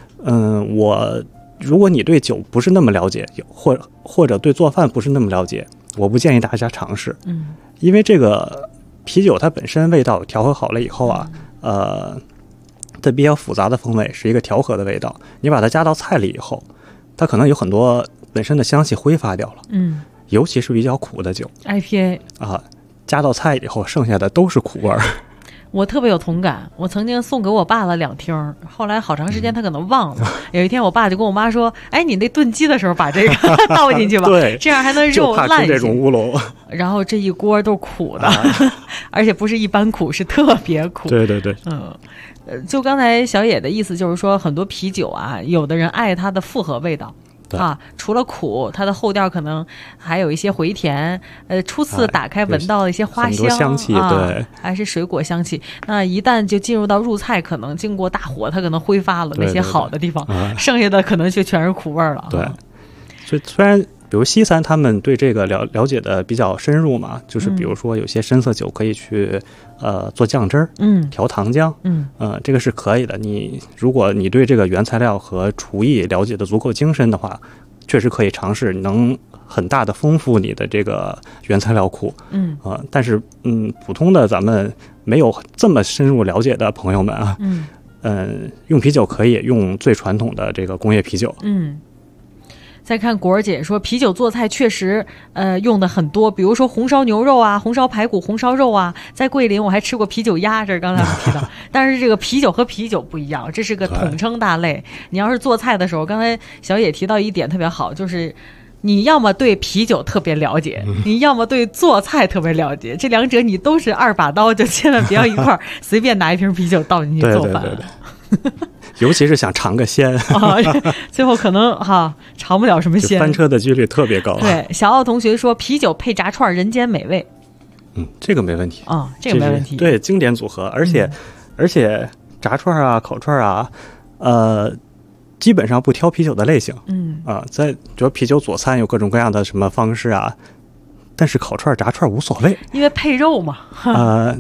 如果你对酒不是那么了解，或者对做饭不是那么了解，我不建议大家尝试。因为这个啤酒它本身味道调和好了以后啊，它比较复杂的风味是一个调和的味道，你把它加到菜里以后，它可能有很多本身的香气挥发掉了。尤其是比较苦的酒 IPA 加到菜以后剩下的都是苦味儿。 我特别有同感，我曾经送给我爸了2听，后来好长时间他可能忘了。有一天我爸就跟我妈说，你那炖鸡的时候把这个倒进去吧， 对， 这样还能肉烂一些。就怕出这种乌龙。 然后这一锅都是苦的，而且不是一般苦，是特别苦。 对。 就刚才小野的意思就是说，很多啤酒啊，有的人爱它的复合味道。除了苦，它的后调可能还有一些回甜。初次打开闻到一些花香， 香气，对， 还是水果香气。那一旦就进入到入菜，可能经过大火，它可能挥发了那些好的地方，剩下的可能就全是苦味了。 对，所以虽然比如西餐他们对这个了解的比较深入嘛，就是比如说有些深色酒可以去做酱汁儿，调糖浆，这个是可以的。如果你对这个原材料和厨艺了解的足够精深的话，确实可以尝试，能很大的丰富你的这个原材料库。但是普通的咱们没有这么深入了解的朋友们啊，用啤酒可以用最传统的这个工业啤酒。 再看果儿姐说，啤酒做菜确实用的很多，比如说红烧牛肉啊、红烧排骨、红烧肉啊。在桂林我还吃过啤酒鸭，这是刚才我们提到。但是这个啤酒和啤酒不一样，这是个统称大类。你要是做菜的时候，刚才小野提到一点特别好，就是你要么对啤酒特别了解，你要么对做菜特别了解，这两者你都是2把刀，就千万不要一块儿随便拿一瓶啤酒倒进去做饭。 对尤其是想尝个鲜最后可能尝不了什么鲜， 翻车的几率特别高。 对，小奥同学说啤酒配炸串人间美味。 这个没问题这个没问题。 对，经典组合，而且炸串啊、烤串啊，基本上不挑啤酒的类型。在主要啤酒佐餐有各种各样的什么方式啊，但是烤串、炸串无所谓， 因为配肉嘛。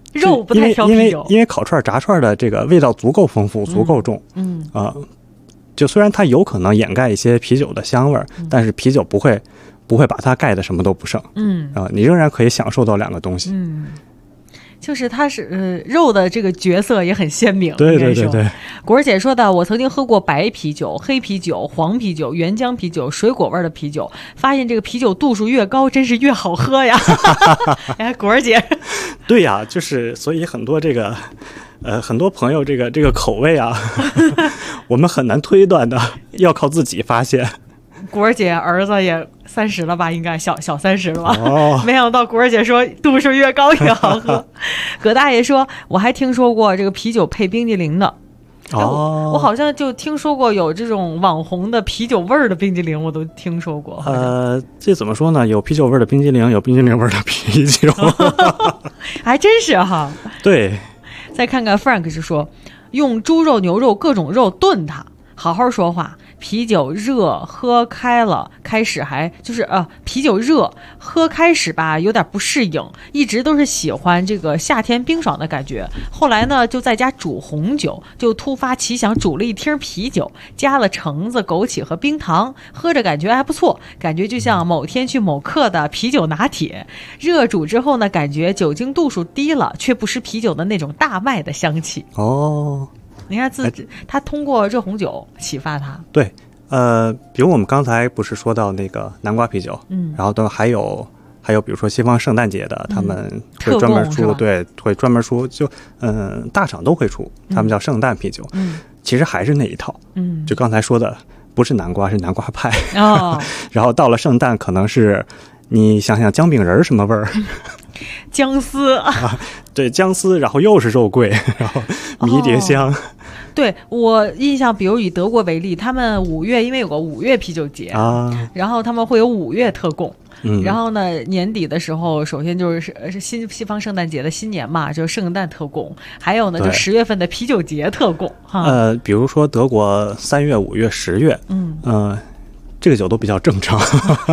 肉不太挑啤酒， 因为烤串、炸串的这个味道足够丰富、足够重，就虽然它有可能掩盖一些啤酒的香味儿，但是啤酒不会把它盖的什么都不剩，你仍然可以享受到两个东西。 就是它是肉的这个角色也很鲜明。 对对对对， 果儿姐说的，我曾经喝过白啤酒、黑啤酒、黄啤酒、原浆啤酒、水果味的啤酒，发现这个啤酒度数越高，真是越好喝呀。哎，果儿姐， 对呀，就是所以很多这个很多朋友这个口味啊，我们很难推断的，要靠自己发现。 果儿姐儿子也30了吧，应该小30了吧，没想到果儿姐说度数越高越好喝。葛大爷说我还听说过这个啤酒配冰激凌的，我好像就听说过有这种网红的啤酒味儿的冰激凌，我都听说过。 这怎么说呢？有啤酒味的冰激凌，有冰激凌味的啤酒， 还真是哈。 对， 再看看 Frank 是说用猪肉、牛肉各种肉炖它，好好说话。啤酒热喝开了，开始还就是啤酒热喝开始吧，有点不适应，一直都是喜欢这个夏天冰爽的感觉。后来呢，就在家煮红酒，就突发奇想煮了一听啤酒，加了橙子、枸杞和冰糖，喝着感觉还不错，感觉就像某天去某客的啤酒拿铁。热煮之后呢，感觉酒精度数低了，却不失啤酒的那种大麦的香气。你看他通过热红酒启发他。 对，比如我们刚才不是说到那个南瓜啤酒，然后还有比如说西方圣诞节的，他们会专门出，对，会专门出，就大厂都会出，他们叫圣诞啤酒，其实还是那一套，就刚才说的，不是南瓜，是南瓜派，然后到了圣诞，可能是你想想姜饼人什么味儿。 姜丝对，姜丝，然后又是肉桂，然后迷迭香。 对，我印象，比如以德国为例，他们5月因为有个5月啤酒节然后他们会有5月特供。然后呢，年底的时候，首先就是西方圣诞节的新年嘛，就圣诞特供，还有呢，就10月份的啤酒节特供比如说德国3月、5月、10月，这个酒都比较正常。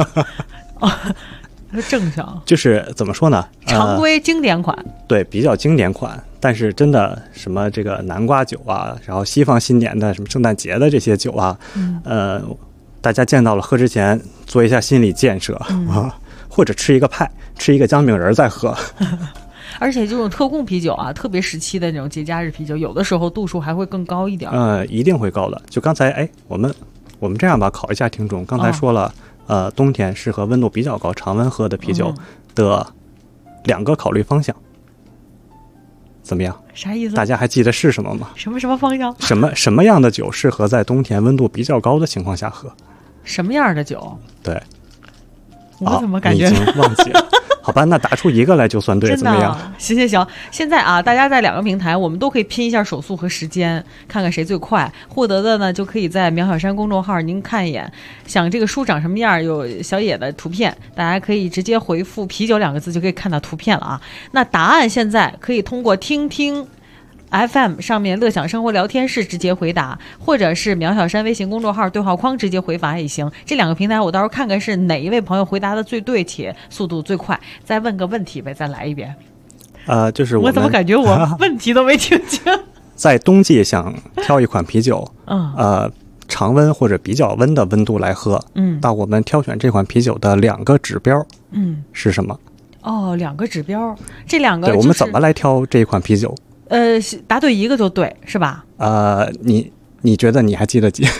正常就是怎么说呢？ 常规经典款， 对，比较经典款。但是真的什么这个南瓜酒啊，然后西方新年的什么圣诞节的这些酒啊，大家见到了喝之前做一下心理建设或者吃一个派，吃一个姜饼人再喝。 而且这种特供啤酒啊，特别时期的那种节假日啤酒，有的时候度数还会更高一点。 一定会高的。就刚才我们这样吧，考一下听众，刚才说了。冬天适合温度比较高、常温喝的啤酒的2个考虑方向，怎么样？ 啥意思？ 大家还记得是什么吗？ 什么方向？ 什么样的酒适合在冬天温度比较高的情况下喝？ 什么样的酒？ 对， 我怎么感觉你已经忘记了？好吧，那答出一个来就算对，怎么样？ 行，现在大家在2个平台，我们都可以拼一下手速和时间，看看谁最快。获得的呢，就可以在苗小山公众号您看一眼，想这个书长什么样，有小野的图片，大家可以直接回复啤酒2个字就可以看到图片了啊。那答案现在可以通过听听FM 上面乐享生活聊天室直接回答，或者是苗小山微信公众号对话框直接回答也行。这2个平台我到时候看看是哪一位朋友回答的最对且速度最快。再问个问题呗，再来一遍。 就是我怎么感觉我问题都没听清？ 在冬季想挑一款啤酒，常温或者比较温的温度来喝，那我们挑选这款啤酒的2个指标，是什么 ？2个指标，这2个、 对，我们怎么来挑这一款啤酒？ 答对一个就对，是吧？ 你觉得你还记得几？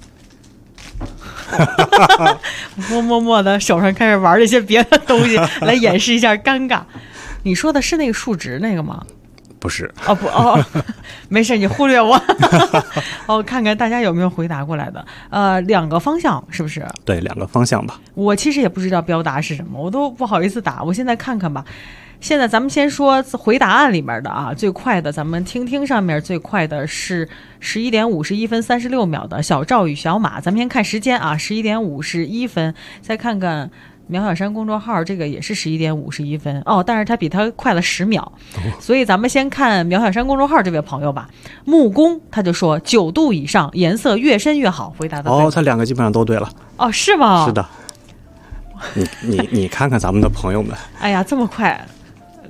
默默的手上开始玩了一些别的东西来掩饰一下尴尬。你说的是那个数值那个吗？ 不是。 没事，你忽略我。看看大家有没有回答过来的。2个方向是不是？ 对，2个方向吧。 我其实也不知道标答是什么，我都不好意思打。我现在看看吧。现在咱们先说回答案里面的啊，最快的咱们听上面最快的是11点51分36秒的小赵与小马。咱们先看时间啊，11点51分。再看看苗小山公众号，这个也是11点51分但是他比他快了10秒。所以咱们先看苗小山公众号这位朋友吧。木工他就说9度以上，颜色越深越好。回答的他2个基本上都对了。 是吗？ 是的。你看看咱们的朋友们。 哎呀，这么快。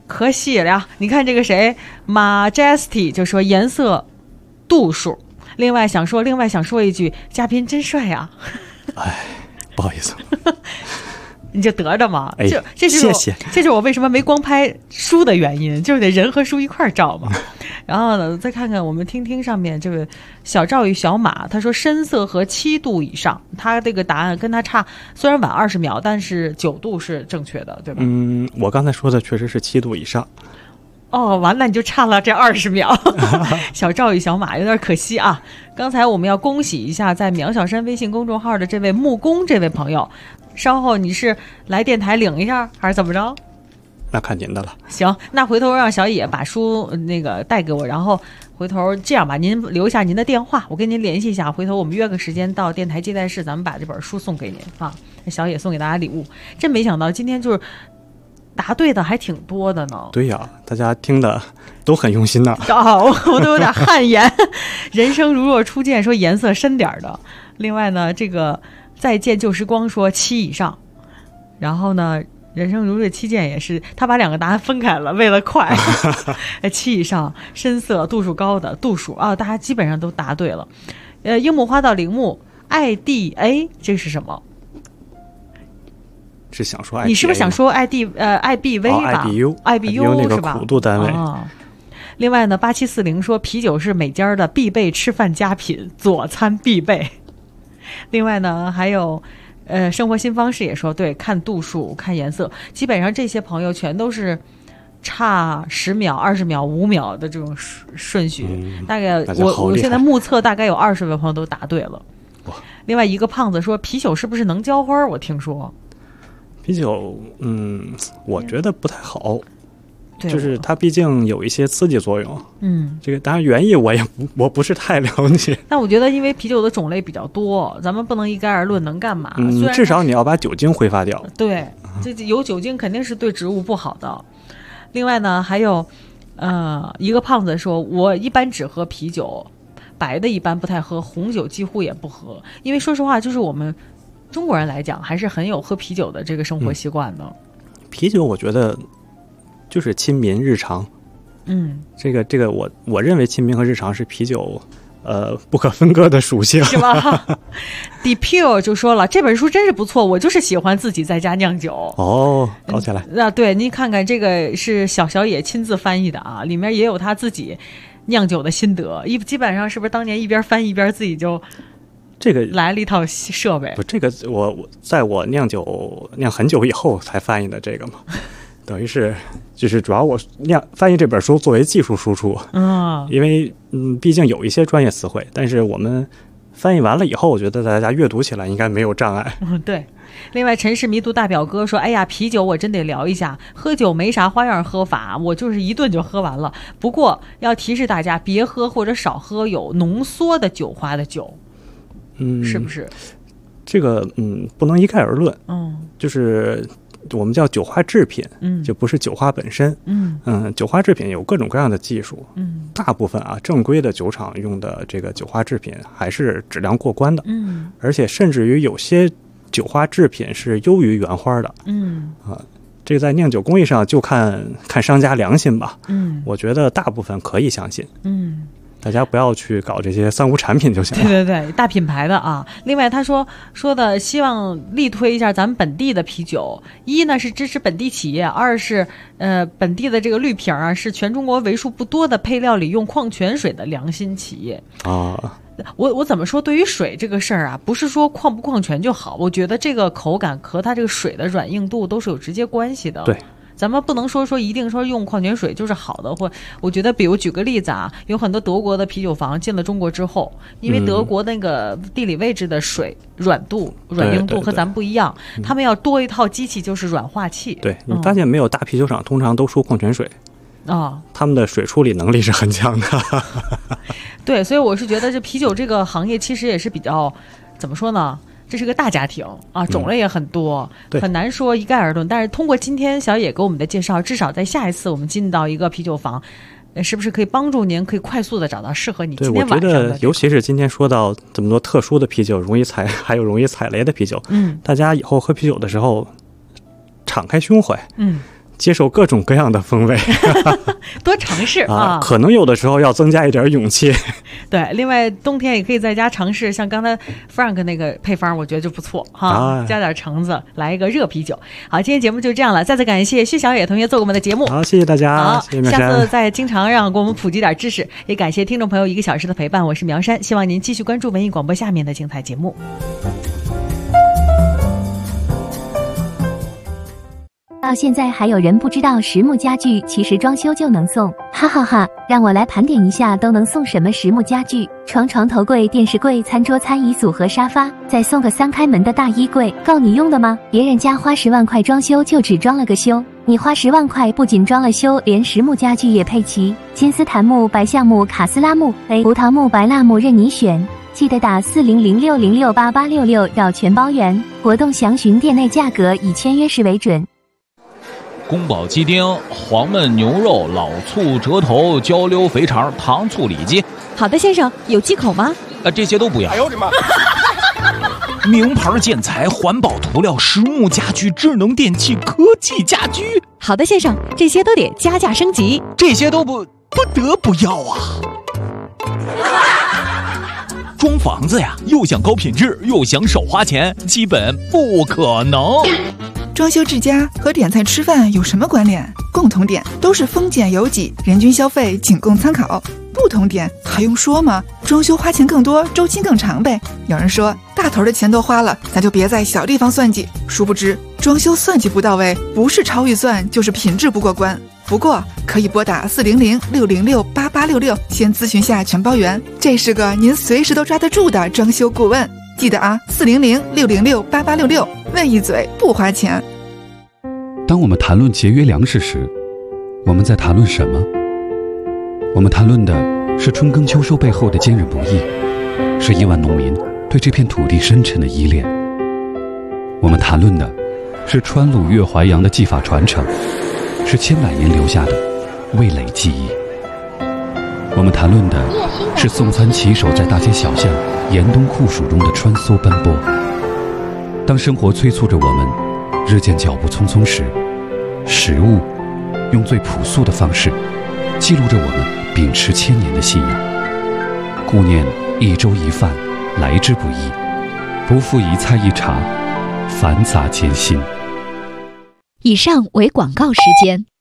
可惜了，你看这个谁 Majesty 就说颜色度数。另外想说一句，嘉宾真帅呀！ 哎，不好意思。 你就得着嘛， 哎， 谢谢。这是我为什么没光拍书的原因，就是得人和书一块照嘛。然后呢，再看看我们听上面这个小赵与小马，他说深色和7度以上，他这个答案跟他差，虽然晚20秒，但是9度是正确的，对吧？ 我刚才说的确实是7度以上。 哦，完了，你就差了这20秒。小赵与小马有点可惜啊。刚才我们要恭喜一下在苗小山微信公众号的这位木工这位朋友，稍后你是来电台领一下还是怎么着？ 那看您的了。 行，那回头让小野把书那个带给我，然后回头这样吧，您留下您的电话，我跟您联系一下，回头我们约个时间到电台接待室，咱们把这本书送给您啊。小野送给大家礼物，真没想到今天就是答对的还挺多的呢。 对呀，大家听的都很用心呐。 我都有点汗颜。人生如若初见说颜色深点的。另外呢，这个再见旧时光说7以上。然后呢，人生如若期见也是，他把2个答案分开了，为了快。7以上，深色度数高的度数啊，大家基本上都答对了。樱木花道铃木 IDA 这是什么？ 是想说 IDA 你是不是想说 IBV 吧？IBU 那个是吧？ 苦度单位。 另外呢，8740说啤酒是每家的必备吃饭佳品，佐餐必备。另外呢，还有生活新方式也说对，看度数看颜色，基本上这些朋友全都是差10秒、20秒、5秒的这种顺序。大概我现在目测大概有20位朋友都答对了。另外一个胖子说啤酒是不是能浇花？我听说。 啤酒，我觉得不太好，就是它毕竟有一些刺激作用。这个当然原意我不是太了解。 但我觉得因为啤酒的种类比较多，咱们不能一概而论能干嘛。 至少你要把酒精挥发掉。 对，这有酒精肯定是对植物不好的。另外呢，还有一个胖子说，我一般只喝啤酒，白的一般不太喝，红酒几乎也不喝，因为说实话，就是我们中国人来讲还是很有喝啤酒的这个生活习惯的。 啤酒我觉得就是亲民日常。这个我认为亲民和日常是啤酒不可分割的属性， 是吧？Depure 就说了，这本书真是不错，我就是喜欢自己在家酿酒。 搞起来。 对，您看看这个是小野亲自翻译的啊，里面也有他自己酿酒的心得，基本上是不是当年一边翻一边自己就这个来了一套设备？ 这个我在我酿很久以后才翻译的这个嘛。等于是就是主要我翻译这本书作为技术输出。因为毕竟有一些专业词汇，但是我们翻译完了以后，我觉得大家阅读起来应该没有障碍。 对。另外陈氏迷途大表哥说，哎呀，啤酒我真得聊一下，喝酒没啥花样喝法，我就是一顿就喝完了，不过要提示大家别喝或者少喝有浓缩的酒花的酒。是不是这个不能一概而论。就是我们叫酒花制品，就不是酒花本身。酒花制品有各种各样的技术。大部分正规的酒厂用的这个酒花制品还是质量过关的。而且甚至于有些酒花制品是优于原花的。这个在酿酒工艺上就看商家良心吧。我觉得大部分可以相信。大家不要去搞这些三无产品就行了。 对，大品牌的啊。另外他说的希望力推一下咱们本地的啤酒，一呢是支持本地企业，二是本地的这个绿瓶是全中国为数不多的配料里用矿泉水的良心企业。我怎么说，对于水这个事儿不是说矿不矿泉就好，我觉得这个口感和它这个水的软硬度都是有直接关系的。 对， 咱们不能说一定说用矿泉水就是好的，或我觉得比如举个例子有很多德国的啤酒房进了中国之后，因为德国那个地理位置的水软硬度和咱们不一样，他们要多一套机器，就是软化器。 对，你发现没有，大啤酒厂通常都输矿泉水。他们的水处理能力是很强的。 对，所以我是觉得这啤酒这个行业其实也是比较怎么说呢，这是个大家庭种类也很多，很难说一概而论。但是通过今天小野给我们的介绍，至少在下一次我们进到一个啤酒房，是不是可以帮助您可以快速的找到适合你今天晚上的。 对，我觉得尤其是今天说到这么多特殊的啤酒，还有容易踩雷的啤酒，大家以后喝啤酒的时候敞开胸怀， 接受各种各样的风味， 多尝试啊！ 可能有的时候要增加一点勇气。 对，另外冬天也可以在家尝试，像刚才 Frank 那个配方，我觉得就不错哈，加点橙子，来一个热啤酒。好，今天节目就这样了，再次感谢薛小野同学做我们的节目。 好，谢谢大家， 好， 谢谢苗山。 下次再经常让给我们普及点知识，也感谢听众朋友1个小时的陪伴。我是苗山，希望您继续关注文艺广播下面的精彩节目。 到现在还有人不知道实木家具其实装修就能送，哈哈哈！让我来盘点一下都能送什么实木家具：床、头柜、电视柜、餐桌、餐椅组和沙发，再送个3开门的大衣柜，够你用的吗？别人家花10万块装修就只装了个修，你花10万块不仅装了修，连实木家具也配齐，金丝檀木、白橡木、卡斯拉木、葡萄木、白蜡木任你选。记得打4006068866要全包圆，活动详询店内价格，以签约时为准。 宫保鸡丁、黄焖牛肉、老醋、折头、焦溜肥肠、糖醋里脊。 好的，先生，有忌口吗？ 这些都不要。 哎呦我的妈！ 名牌建材、环保涂料、实木家具、智能电器、科技家居。 好的，先生，这些都得加价升级。 这些都不得不要啊！装房子呀，又想高品质，又想少花钱，基本不可能。 装修治家和点菜吃饭有什么关联？共同点都是丰俭由己，人均消费仅供参考。不同点还用说吗？装修花钱更多，周期更长呗。有人说大头的钱都花了，咱就别在小地方算计。殊不知装修算计不到位，不是超预算就是品质不过关。不过可以拨打400-606-8866，先咨询下全包圆，这是个您随时都抓得住的装修顾问。记得啊，400-606-8866，问一嘴不花钱。 当我们谈论节约粮食时，我们在谈论什么？我们谈论的是春耕秋收背后的坚韧不易，是亿万农民对这片土地深沉的依恋。我们谈论的是川鲁粤淮扬的技法传承，是千百年留下的味蕾记忆。我们谈论的是送餐骑手在大街小巷严冬酷暑中的穿梭奔波。当生活催促着我们日渐脚步匆匆时，食物用最朴素的方式记录着我们秉持1000年的信仰。顾念1粥1饭来之不易，不负1菜1茶繁杂艰辛。 以上为广告时间。